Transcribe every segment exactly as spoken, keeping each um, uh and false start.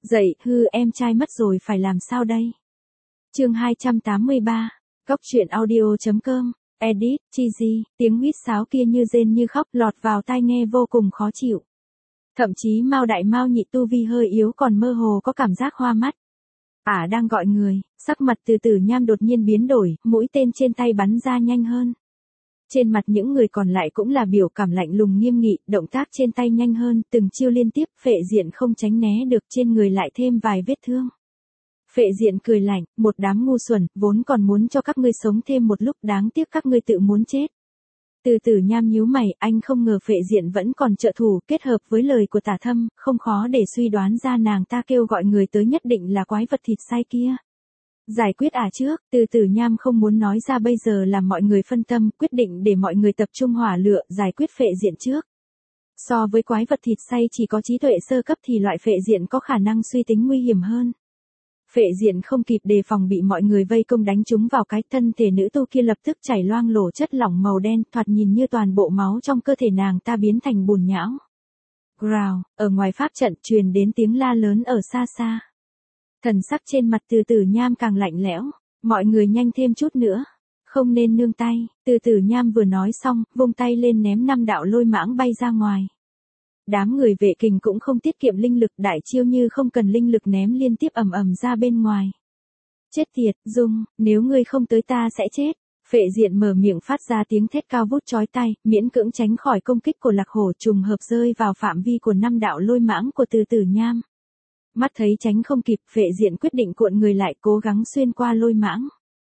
Dậy, hư em trai mất rồi phải làm sao đây? Chương hai trăm tám mươi ba, Cóc truyện audio.com, edit, cheesy, tiếng huýt sáo kia như rên như khóc lọt vào tai nghe vô cùng khó chịu. Thậm chí Mao Đại Mao Nhị tu vi hơi yếu còn mơ hồ có cảm giác hoa mắt. Ả à, đang gọi người, sắc mặt Từ Tử Nham đột nhiên biến đổi, mũi tên trên tay bắn ra nhanh hơn. Trên mặt những người còn lại cũng là biểu cảm lạnh lùng nghiêm nghị, động tác trên tay nhanh hơn, từng chiêu liên tiếp, Phệ Diện không tránh né được, trên người lại thêm vài vết thương. Phệ Diện cười lạnh, một đám ngu xuẩn, vốn còn muốn cho các ngươi sống thêm một lúc, đáng tiếc các ngươi tự muốn chết. Từ Tử Nham nhíu mày, anh không ngờ Phệ Diện vẫn còn trợ thủ, kết hợp với lời của Tả Thâm, không khó để suy đoán ra nàng ta kêu gọi người tới nhất định là quái vật thịt xay kia. Giải quyết à trước, Từ Tử Nham không muốn nói ra bây giờ làm mọi người phân tâm, quyết định để mọi người tập trung hỏa lựa, giải quyết Phệ Diện trước. So với quái vật thịt xay chỉ có trí tuệ sơ cấp thì loại Phệ Diện có khả năng suy tính nguy hiểm hơn. Phệ Diện không kịp đề phòng bị mọi người vây công đánh trúng vào cái thân thể nữ tu kia lập tức chảy loang lổ chất lỏng màu đen, thoạt nhìn như toàn bộ máu trong cơ thể nàng ta biến thành bùn nhão. Growl, ở ngoài pháp trận truyền đến tiếng la lớn ở xa xa. Thần sắc trên mặt Từ Tử Nham càng lạnh lẽo, mọi người nhanh thêm chút nữa, không nên nương tay. Từ Tử Nham vừa nói xong, vung tay lên ném năm đạo lôi mãng bay ra ngoài. Đám người Vệ Kình cũng không tiết kiệm linh lực, đại chiêu như không cần linh lực ném liên tiếp ầm ầm ra bên ngoài. Chết tiệt, Dung, nếu ngươi không tới ta sẽ chết. Phệ Diện mở miệng phát ra tiếng thét cao vút chói tai, miễn cưỡng tránh khỏi công kích của Lạc Hổ, trùng hợp rơi vào phạm vi của năm đạo lôi mãng của Từ Tử Nham. Mắt thấy tránh không kịp, Phệ Diện quyết định cuộn người lại, cố gắng xuyên qua lôi mãng.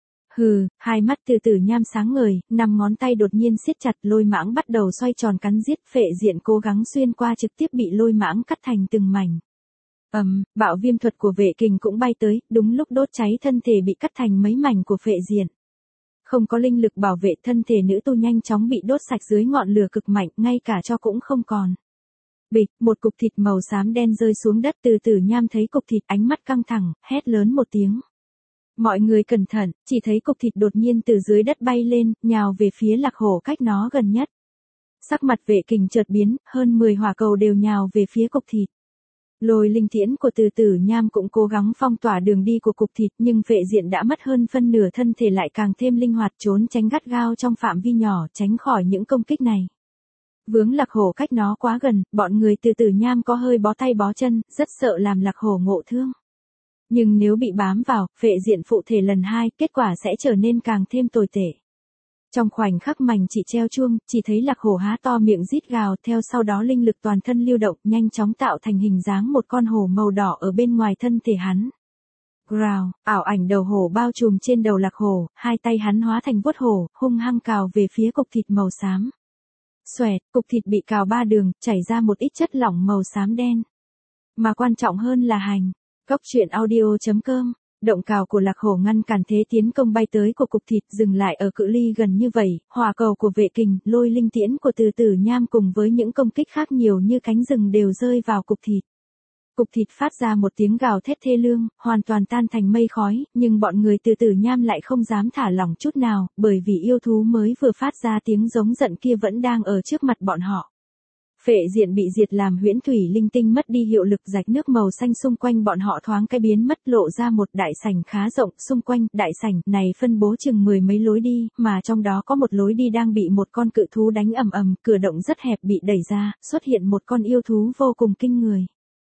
Hừ, hai mắt Từ Tử Nham sáng ngời, năm ngón tay đột nhiên siết chặt, lôi mãng bắt đầu xoay tròn cắn giết, Phệ Diện cố gắng xuyên qua trực tiếp bị lôi mãng cắt thành từng mảnh. Ầm, um, bạo viêm thuật của Vệ Kình cũng bay tới, đúng lúc đốt cháy thân thể bị cắt thành mấy mảnh của Phệ Diện. Không có linh lực bảo vệ, thân thể nữ tu nhanh chóng bị đốt sạch dưới ngọn lửa cực mạnh, ngay cả tro cũng không còn. Bịch, một cục thịt màu xám đen rơi xuống đất, Từ Tử Nham thấy cục thịt, ánh mắt căng thẳng, hét lớn một tiếng. Mọi người cẩn thận, chỉ thấy cục thịt đột nhiên từ dưới đất bay lên, nhào về phía Lạc Hổ cách nó gần nhất. Sắc mặt Vệ Kình chợt biến, hơn mười hỏa cầu đều nhào về phía cục thịt. Lôi linh tiễn của Từ Tử Nham cũng cố gắng phong tỏa đường đi của cục thịt, nhưng Phệ Diện đã mất hơn phân nửa thân thể, lại càng thêm linh hoạt, trốn tránh gắt gao trong phạm vi nhỏ, tránh khỏi những công kích này. Vướng Lạc Hổ cách nó quá gần, bọn người Từ Tử Nham có hơi bó tay bó chân, rất sợ làm Lạc Hổ ngộ thương. Nhưng nếu bị bám vào, Phệ Diện phụ thể lần hai, kết quả sẽ trở nên càng thêm tồi tệ. Trong khoảnh khắc mảnh chỉ treo chuông, chỉ thấy Lạc Hổ há to miệng rít gào, theo sau đó linh lực toàn thân lưu động, nhanh chóng tạo thành hình dáng một con hổ màu đỏ ở bên ngoài thân thể hắn. Growl, ảo ảnh đầu hổ bao trùm trên đầu Lạc Hổ, hai tay hắn hóa thành vuốt hổ, hung hăng cào về phía cục thịt màu xám. Xoẹt, cục thịt bị cào ba đường, chảy ra một ít chất lỏng màu xám đen. Mà quan trọng hơn là hành. Cóc truyện audio.com, động cào của Lạc Hổ ngăn cản thế tiến công bay tới của cục thịt, dừng lại ở cự ly gần như vậy, hỏa cầu của Vệ Kình, lôi linh tiễn của Từ Tử Nham cùng với những công kích khác nhiều như cánh rừng đều rơi vào cục thịt. Cục thịt phát ra một tiếng gào thét thê lương, hoàn toàn tan thành mây khói, nhưng bọn người Từ Tử Nham lại không dám thả lỏng chút nào, bởi vì yêu thú mới vừa phát ra tiếng giống giận kia vẫn đang ở trước mặt bọn họ. Phệ Diện bị diệt làm huyễn thủy linh tinh mất đi hiệu lực, rạch nước màu xanh xung quanh bọn họ thoáng cái biến mất, lộ ra một đại sảnh khá rộng, xung quanh đại sảnh này phân bố chừng mười mấy lối đi, mà trong đó có một lối đi đang bị một con cự thú đánh ầm ầm, cửa động rất hẹp bị đẩy ra, xuất hiện một con yêu thú vô cùng kinh người.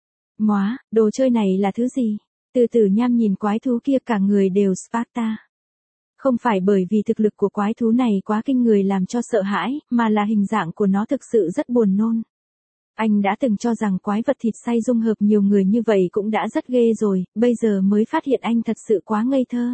Móa, đồ chơi này là thứ gì? Từ Tử Nham nhìn quái thú kia, cả người đều Sparta. Không phải bởi vì thực lực của quái thú này quá kinh người làm cho sợ hãi, mà là hình dạng của nó thực sự rất buồn nôn. Anh đã từng cho rằng quái vật thịt xay dung hợp nhiều người như vậy cũng đã rất ghê rồi, bây giờ mới phát hiện anh thật sự quá ngây thơ.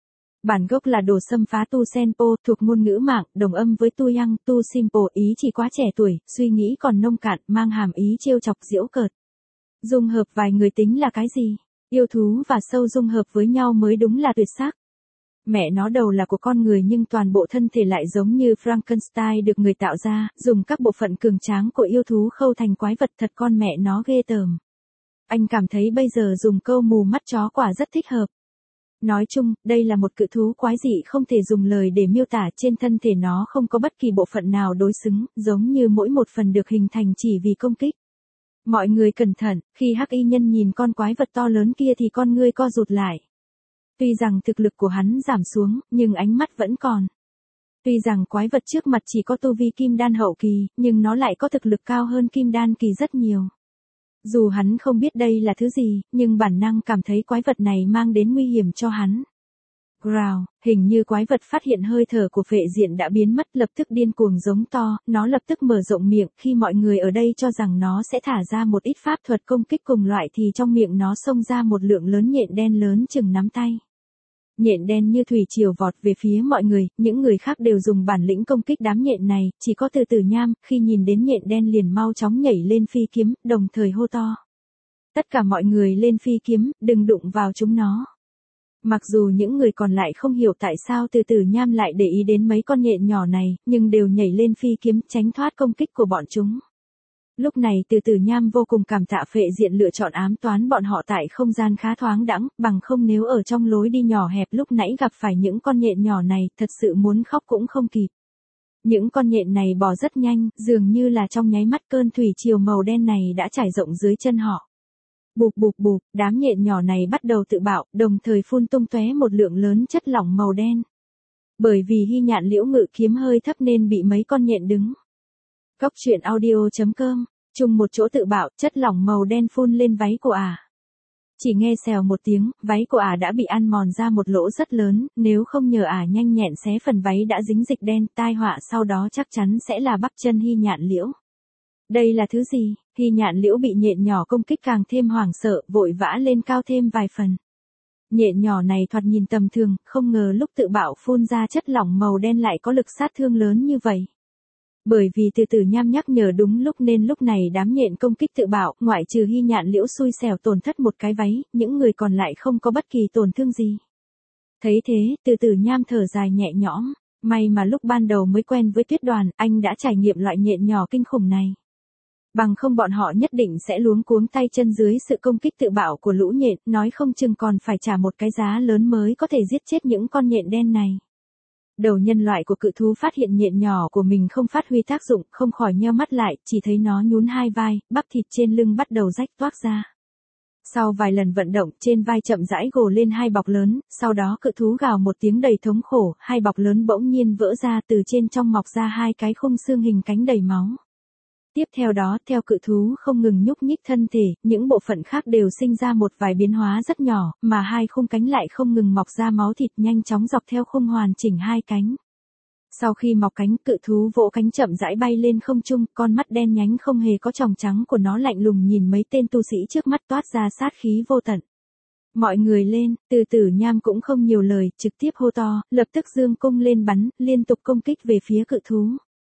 Bản gốc là đồ xâm phá Tu Senpo, thuộc ngôn ngữ mạng, đồng âm với Tu Yang, Tu Simpo, ý chỉ quá trẻ tuổi, suy nghĩ còn nông cạn, mang hàm ý trêu chọc giễu cợt. Dung hợp vài người tính là cái gì? Yêu thú và sâu dung hợp với nhau mới đúng là tuyệt sắc. Mẹ nó đầu là của con người nhưng toàn bộ thân thể lại giống như Frankenstein được người tạo ra, dùng các bộ phận cường tráng của yêu thú khâu thành quái vật, thật con mẹ nó ghê tởm. Anh cảm thấy bây giờ dùng câu mù mắt chó quả rất thích hợp. Nói chung, đây là một cự thú quái dị không thể dùng lời để miêu tả, trên thân thể nó không có bất kỳ bộ phận nào đối xứng, giống như mỗi một phần được hình thành chỉ vì công kích. Mọi người cẩn thận, khi hắc y nhân nhìn con quái vật to lớn kia thì con ngươi co rụt lại. Tuy rằng thực lực của hắn giảm xuống, nhưng ánh mắt vẫn còn. Tuy rằng quái vật trước mặt chỉ có tu vi kim đan hậu kỳ, nhưng nó lại có thực lực cao hơn kim đan kỳ rất nhiều. Dù hắn không biết đây là thứ gì, nhưng bản năng cảm thấy quái vật này mang đến nguy hiểm cho hắn. Growl, hình như quái vật phát hiện hơi thở của phệ diện đã biến mất, lập tức điên cuồng giống to, nó lập tức mở rộng miệng, khi mọi người ở đây cho rằng nó sẽ thả ra một ít pháp thuật công kích cùng loại thì trong miệng nó xông ra một lượng lớn nhện đen lớn chừng nắm tay. Nhện đen như thủy triều vọt về phía mọi người, những người khác đều dùng bản lĩnh công kích đám nhện này, chỉ có Từ Tử Nham, khi nhìn đến nhện đen liền mau chóng nhảy lên phi kiếm, đồng thời hô to. Tất cả mọi người lên phi kiếm, đừng đụng vào chúng nó. Mặc dù những người còn lại không hiểu tại sao Từ Tử Nham lại để ý đến mấy con nhện nhỏ này, nhưng đều nhảy lên phi kiếm tránh thoát công kích của bọn chúng. Lúc này Từ Tử Nham vô cùng cảm tạ phệ diện lựa chọn ám toán bọn họ tại không gian khá thoáng đãng, bằng không nếu ở trong lối đi nhỏ hẹp lúc nãy gặp phải những con nhện nhỏ này, thật sự muốn khóc cũng không kịp. Những con nhện này bò rất nhanh, dường như là trong nháy mắt cơn thủy triều màu đen này đã trải rộng dưới chân họ. Bụp bụp bụp, đám nhện nhỏ này bắt đầu tự bạo, đồng thời phun tung tóe một lượng lớn chất lỏng màu đen. Bởi vì Hy Nhạn Liễu ngự kiếm hơi thấp nên bị mấy con nhện đứng. Góc truyện audio chấm com, chung một chỗ tự bạo, chất lỏng màu đen phun lên váy của ả. Chỉ nghe xèo một tiếng, váy của ả đã bị ăn mòn ra một lỗ rất lớn, nếu không nhờ ả nhanh nhẹn xé phần váy đã dính dịch đen, tai họa sau đó chắc chắn sẽ là bắp chân Hy Nhạn Liễu. Đây là thứ gì? Hy Nhạn Liễu bị nhện nhỏ công kích càng thêm hoảng sợ, vội vã lên cao thêm vài phần. Nhện nhỏ này thoạt nhìn tầm thường, không ngờ lúc tự bạo phun ra chất lỏng màu đen lại có lực sát thương lớn như vậy. Bởi vì Từ Tử Nham nhắc nhở đúng lúc nên lúc này đám nhện công kích tự bạo, ngoại trừ Hy Nhạn Liễu xui xẻo tổn thất một cái váy, những người còn lại không có bất kỳ tổn thương gì. Thấy thế, Từ Tử Nham thở dài nhẹ nhõm, may mà lúc ban đầu mới quen với Tuyết Đoàn, anh đã trải nghiệm loại nhện nhỏ kinh khủng này. Bằng không bọn họ nhất định sẽ luống cuống tay chân dưới sự công kích tự bạo của lũ nhện, nói không chừng còn phải trả một cái giá lớn mới có thể giết chết những con nhện đen này. Đầu nhân loại của cự thú phát hiện nhện nhỏ của mình không phát huy tác dụng, không khỏi nheo mắt lại, chỉ thấy nó nhún hai vai, bắp thịt trên lưng bắt đầu rách toác ra. Sau vài lần vận động, trên vai chậm rãi gồ lên hai bọc lớn, sau đó cự thú gào một tiếng đầy thống khổ, hai bọc lớn bỗng nhiên vỡ ra, từ trên trong mọc ra hai cái khung xương hình cánh đầy máu. Tiếp theo đó, theo cự thú không ngừng nhúc nhích thân thể, những bộ phận khác đều sinh ra một vài biến hóa rất nhỏ, mà hai khung cánh lại không ngừng mọc ra máu thịt nhanh chóng dọc theo khung hoàn chỉnh hai cánh. Sau khi mọc cánh, cự thú vỗ cánh chậm rãi bay lên không trung, con mắt đen nhánh không hề có tròng trắng của nó lạnh lùng nhìn mấy tên tu sĩ trước mắt toát ra sát khí vô tận. Mọi người lên, Từ Tử Nham cũng không nhiều lời, trực tiếp hô to, lập tức dương cung lên bắn, liên tục công kích về phía cự thú.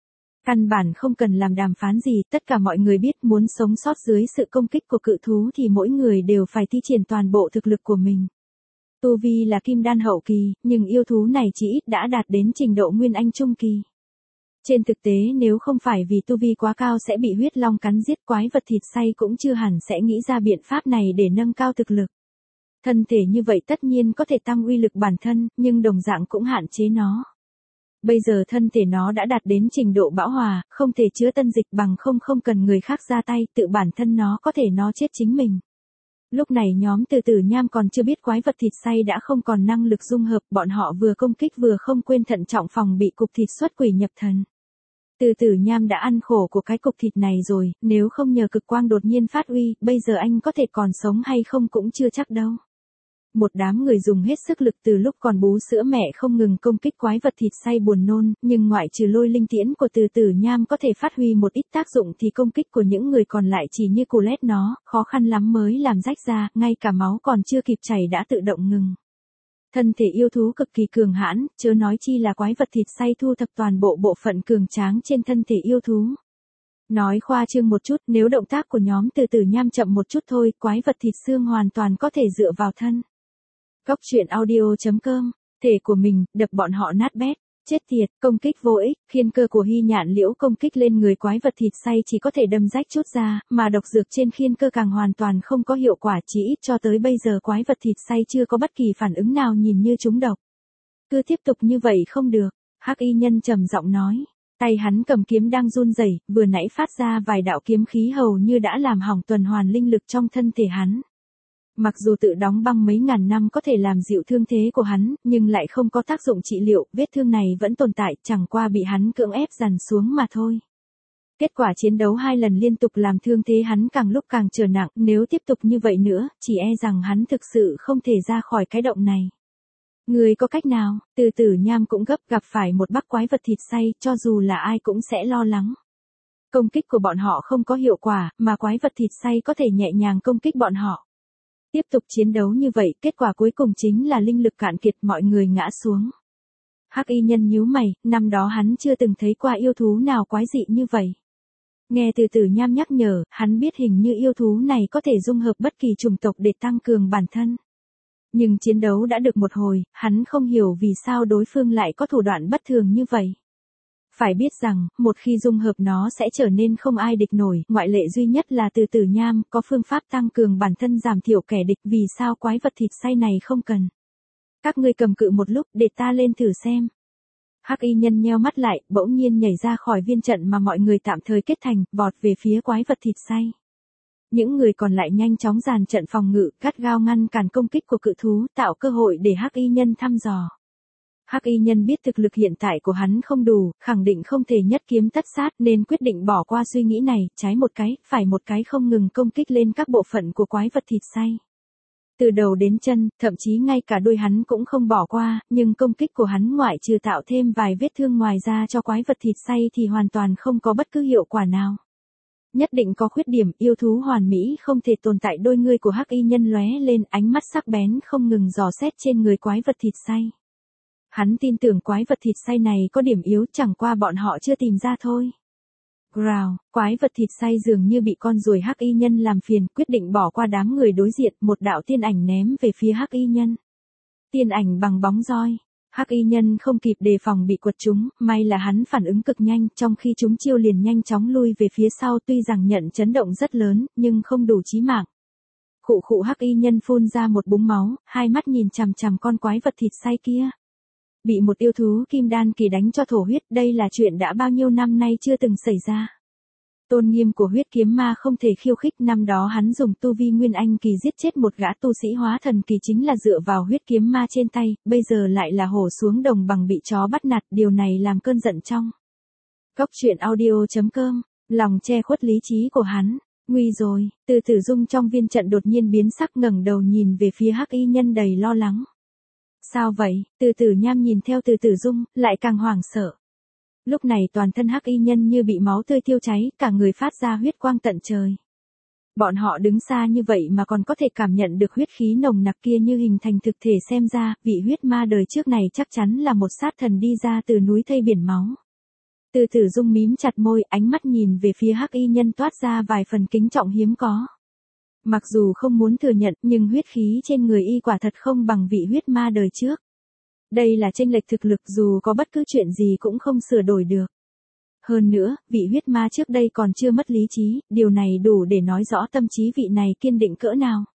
Căn bản không cần làm đàm phán gì, tất cả mọi người biết muốn sống sót dưới sự công kích của cự thú thì mỗi người đều phải thi triển toàn bộ thực lực của mình. Tu vi là kim đan hậu kỳ, nhưng yêu thú này chỉ ít đã đạt đến trình độ nguyên anh trung kỳ. Trên thực tế nếu không phải vì tu vi quá cao sẽ bị huyết long cắn giết, quái vật thịt xay cũng chưa hẳn sẽ nghĩ ra biện pháp này để nâng cao thực lực. Thân thể như vậy tất nhiên có thể tăng uy lực bản thân, nhưng đồng dạng cũng hạn chế nó. Bây giờ thân thể nó đã đạt đến trình độ bão hòa, không thể chứa tân dịch, bằng không không cần người khác ra tay, tự bản thân nó có thể nó chết chính mình. Lúc này nhóm Từ Tử Nham còn chưa biết quái vật thịt xay đã không còn năng lực dung hợp, bọn họ vừa công kích vừa không quên thận trọng phòng bị cục thịt xuất quỷ nhập thần. Từ Tử Nham đã ăn khổ của cái cục thịt này rồi, nếu không nhờ cực quang đột nhiên phát uy, bây giờ anh có thể còn sống hay không cũng chưa chắc đâu. Một đám người dùng hết sức lực từ lúc còn bú sữa mẹ không ngừng công kích quái vật thịt xay buồn nôn, nhưng ngoại trừ lôi linh tiễn của Từ Tử Nham có thể phát huy một ít tác dụng thì công kích của những người còn lại chỉ như cù lét nó, khó khăn lắm mới làm rách ra, ngay cả máu còn chưa kịp chảy đã tự động ngừng. Thân thể yêu thú cực kỳ cường hãn, chớ nói chi là quái vật thịt xay thu thập toàn bộ bộ phận cường tráng trên thân thể yêu thú. Nói khoa trương một chút, nếu động tác của nhóm Từ Tử Nham chậm một chút thôi, quái vật thịt xương hoàn toàn có thể dựa vào thân. Góc truyện audio chấm com, thể của mình, đập bọn họ nát bét, chết tiệt, công kích vô ích, khiên cơ của Hy Nhạn Liễu công kích lên người quái vật thịt xay chỉ có thể đâm rách chút ra, mà độc dược trên khiên cơ càng hoàn toàn không có hiệu quả, chỉ ít cho tới bây giờ quái vật thịt xay chưa có bất kỳ phản ứng nào nhìn như trúng độc. Cứ tiếp tục như vậy không được, Hắc Y Nhân trầm giọng nói, Tay hắn cầm kiếm đang run rẩy, vừa nãy phát ra vài đạo kiếm khí hầu như đã làm hỏng tuần hoàn linh lực trong thân thể hắn. Mặc dù tự đóng băng mấy ngàn năm có thể làm dịu thương thế của hắn, nhưng lại không có tác dụng trị liệu, vết thương này vẫn tồn tại, chẳng qua bị hắn cưỡng ép dằn xuống mà thôi. Kết quả chiến đấu hai lần liên tục làm thương thế hắn càng lúc càng trở nặng, nếu tiếp tục như vậy nữa, chỉ e rằng hắn thực sự không thể ra khỏi cái động này. Người có cách nào? Từ Tử Nham cũng gấp, gặp phải một bác quái vật thịt xay, cho dù là ai cũng sẽ lo lắng. Công kích của bọn họ không có hiệu quả, mà quái vật thịt xay có thể nhẹ nhàng công kích bọn họ. Tiếp tục chiến đấu như vậy, kết quả cuối cùng chính là linh lực cạn kiệt, mọi người ngã xuống. Hắc y nhân nhíu mày, năm đó hắn chưa từng thấy qua yêu thú nào quái dị như vậy. Nghe Từ Tử Nham nhắc nhở, hắn biết hình như yêu thú này có thể dung hợp bất kỳ chủng tộc để tăng cường bản thân. Nhưng chiến đấu đã được một hồi, hắn không hiểu vì sao đối phương lại có thủ đoạn bất thường như vậy. Phải biết rằng, một khi dung hợp nó sẽ trở nên không ai địch nổi, ngoại lệ duy nhất là Từ Tử Nham, có phương pháp tăng cường bản thân giảm thiểu kẻ địch, vì sao quái vật thịt xay này không cần. Các ngươi cầm cự một lúc để ta lên thử xem. Hắc y nhân nheo mắt lại, bỗng nhiên nhảy ra khỏi viên trận mà mọi người tạm thời kết thành, vọt về phía quái vật thịt xay. Những người còn lại nhanh chóng dàn trận phòng ngự, gắt gao ngăn cản công kích của cự thú, tạo cơ hội để Hắc y nhân thăm dò. Hắc y nhân biết thực lực hiện tại của hắn không đủ, khẳng định không thể nhất kiếm tất sát nên quyết định bỏ qua suy nghĩ này, trái một cái, phải một cái không ngừng công kích lên các bộ phận của quái vật thịt xay. Từ đầu đến chân, thậm chí ngay cả đuôi hắn cũng không bỏ qua, nhưng công kích của hắn ngoại trừ tạo thêm vài vết thương ngoài ra cho quái vật thịt xay thì hoàn toàn không có bất cứ hiệu quả nào. Nhất định có khuyết điểm, yêu thú hoàn mỹ không thể tồn tại. Đôi ngươi của Hắc y nhân lóe lên, ánh mắt sắc bén không ngừng dò xét trên người quái vật thịt xay. Hắn tin tưởng quái vật thịt xay này có điểm yếu, chẳng qua bọn họ chưa tìm ra thôi. Growl, quái vật thịt xay dường như bị con ruồi Hắc y nhân làm phiền, quyết định bỏ qua đám người đối diện, một đạo tiên ảnh ném về phía Hắc y nhân. Tiên ảnh bằng bóng roi. Hắc y nhân không kịp đề phòng bị quật trúng, may là hắn phản ứng cực nhanh, trong khi chúng chiêu liền nhanh chóng lui về phía sau, tuy rằng nhận chấn động rất lớn, nhưng không đủ chí mạng. Khụ khụ, Hắc y nhân phun ra một búng máu, hai mắt nhìn chằm chằm con quái vật thịt xay kia. Bị một yêu thú kim đan kỳ đánh cho thổ huyết, đây là chuyện đã bao nhiêu năm nay chưa từng xảy ra. Tôn nghiêm của huyết kiếm ma không thể khiêu khích, năm đó hắn dùng tu vi nguyên anh kỳ giết chết một gã tu sĩ hóa thần kỳ chính là dựa vào huyết kiếm ma trên tay, bây giờ lại là hổ xuống đồng bằng bị chó bắt nạt, điều này làm cơn giận trong. Góc truyện audio chấm com, lòng che khuất lý trí của hắn, nguy rồi. Từ Tử Dung trong viên trận đột nhiên biến sắc, ngẩng đầu nhìn về phía Hắc y nhân đầy lo lắng. Sao vậy? Từ Tử Nham nhìn theo Từ Tử Dung, lại càng hoảng sợ. Lúc này toàn thân Hắc y nhân như bị máu tươi thiêu cháy, cả người phát ra huyết quang tận trời. Bọn họ đứng xa như vậy mà còn có thể cảm nhận được huyết khí nồng nặc kia như hình thành thực thể, xem ra, vị huyết ma đời trước này chắc chắn là một sát thần đi ra từ núi thây biển máu. Từ Tử Dung mím chặt môi, ánh mắt nhìn về phía Hắc y nhân toát ra vài phần kính trọng hiếm có. Mặc dù không muốn thừa nhận, nhưng huyết khí trên người y quả thật không bằng vị huyết ma đời trước. Đây là chênh lệch thực lực, dù có bất cứ chuyện gì cũng không sửa đổi được. Hơn nữa, vị huyết ma trước đây còn chưa mất lý trí, điều này đủ để nói rõ tâm trí vị này kiên định cỡ nào.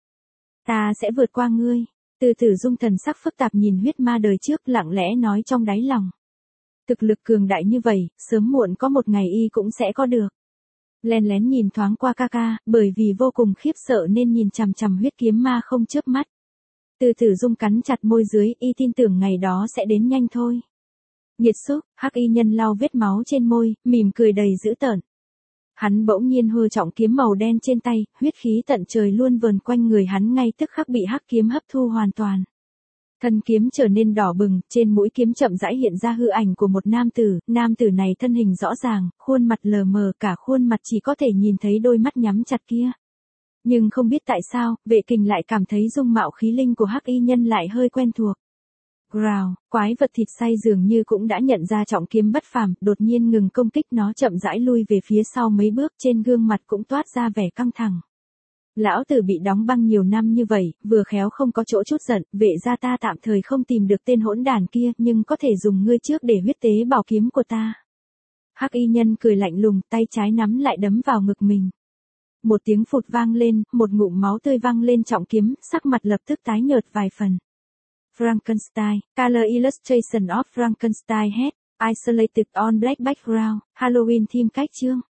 Ta sẽ vượt qua ngươi. Từ Tử Dung thần sắc phức tạp nhìn huyết ma đời trước, lặng lẽ nói trong đáy lòng. Thực lực cường đại như vậy, sớm muộn có một ngày y cũng sẽ có được. Lén lén nhìn thoáng qua ca ca, bởi vì vô cùng khiếp sợ nên nhìn chằm chằm huyết kiếm ma không chớp mắt. Từ Tử Dung cắn chặt môi dưới, y tin tưởng ngày đó sẽ đến nhanh thôi. Nghiệt xúc, Hắc y nhân lau vết máu trên môi, mỉm cười đầy dữ tợn. Hắn bỗng nhiên hơ trọng kiếm màu đen trên tay, huyết khí tận trời luôn vờn quanh người hắn, ngay tức khắc bị hắc kiếm hấp thu hoàn toàn. Thân kiếm trở nên đỏ bừng, trên mũi kiếm chậm rãi hiện ra hư ảnh của một nam tử, nam tử này thân hình rõ ràng, khuôn mặt lờ mờ, cả khuôn mặt chỉ có thể nhìn thấy đôi mắt nhắm chặt kia. Nhưng không biết tại sao, Vệ Kình lại cảm thấy dung mạo khí linh của Hắc y nhân lại hơi quen thuộc. Growl, quái vật thịt xay dường như cũng đã nhận ra trọng kiếm bất phàm, đột nhiên ngừng công kích, nó chậm rãi lui về phía sau mấy bước, trên gương mặt cũng toát ra vẻ căng thẳng. Lão tử bị đóng băng nhiều năm như vậy, vừa khéo không có chỗ chút giận, Vệ gia ta tạm thời không tìm được tên hỗn đản kia, nhưng có thể dùng ngươi trước để huyết tế bảo kiếm của ta. Hắc y nhân cười lạnh lùng, tay trái nắm lại đấm vào ngực mình. Một tiếng phụt vang lên, một ngụm máu tươi văng lên trọng kiếm, sắc mặt lập tức tái nhợt vài phần. Frankenstein, Color Illustration of Frankenstein Head. Isolated on black background, Halloween theme cách chương.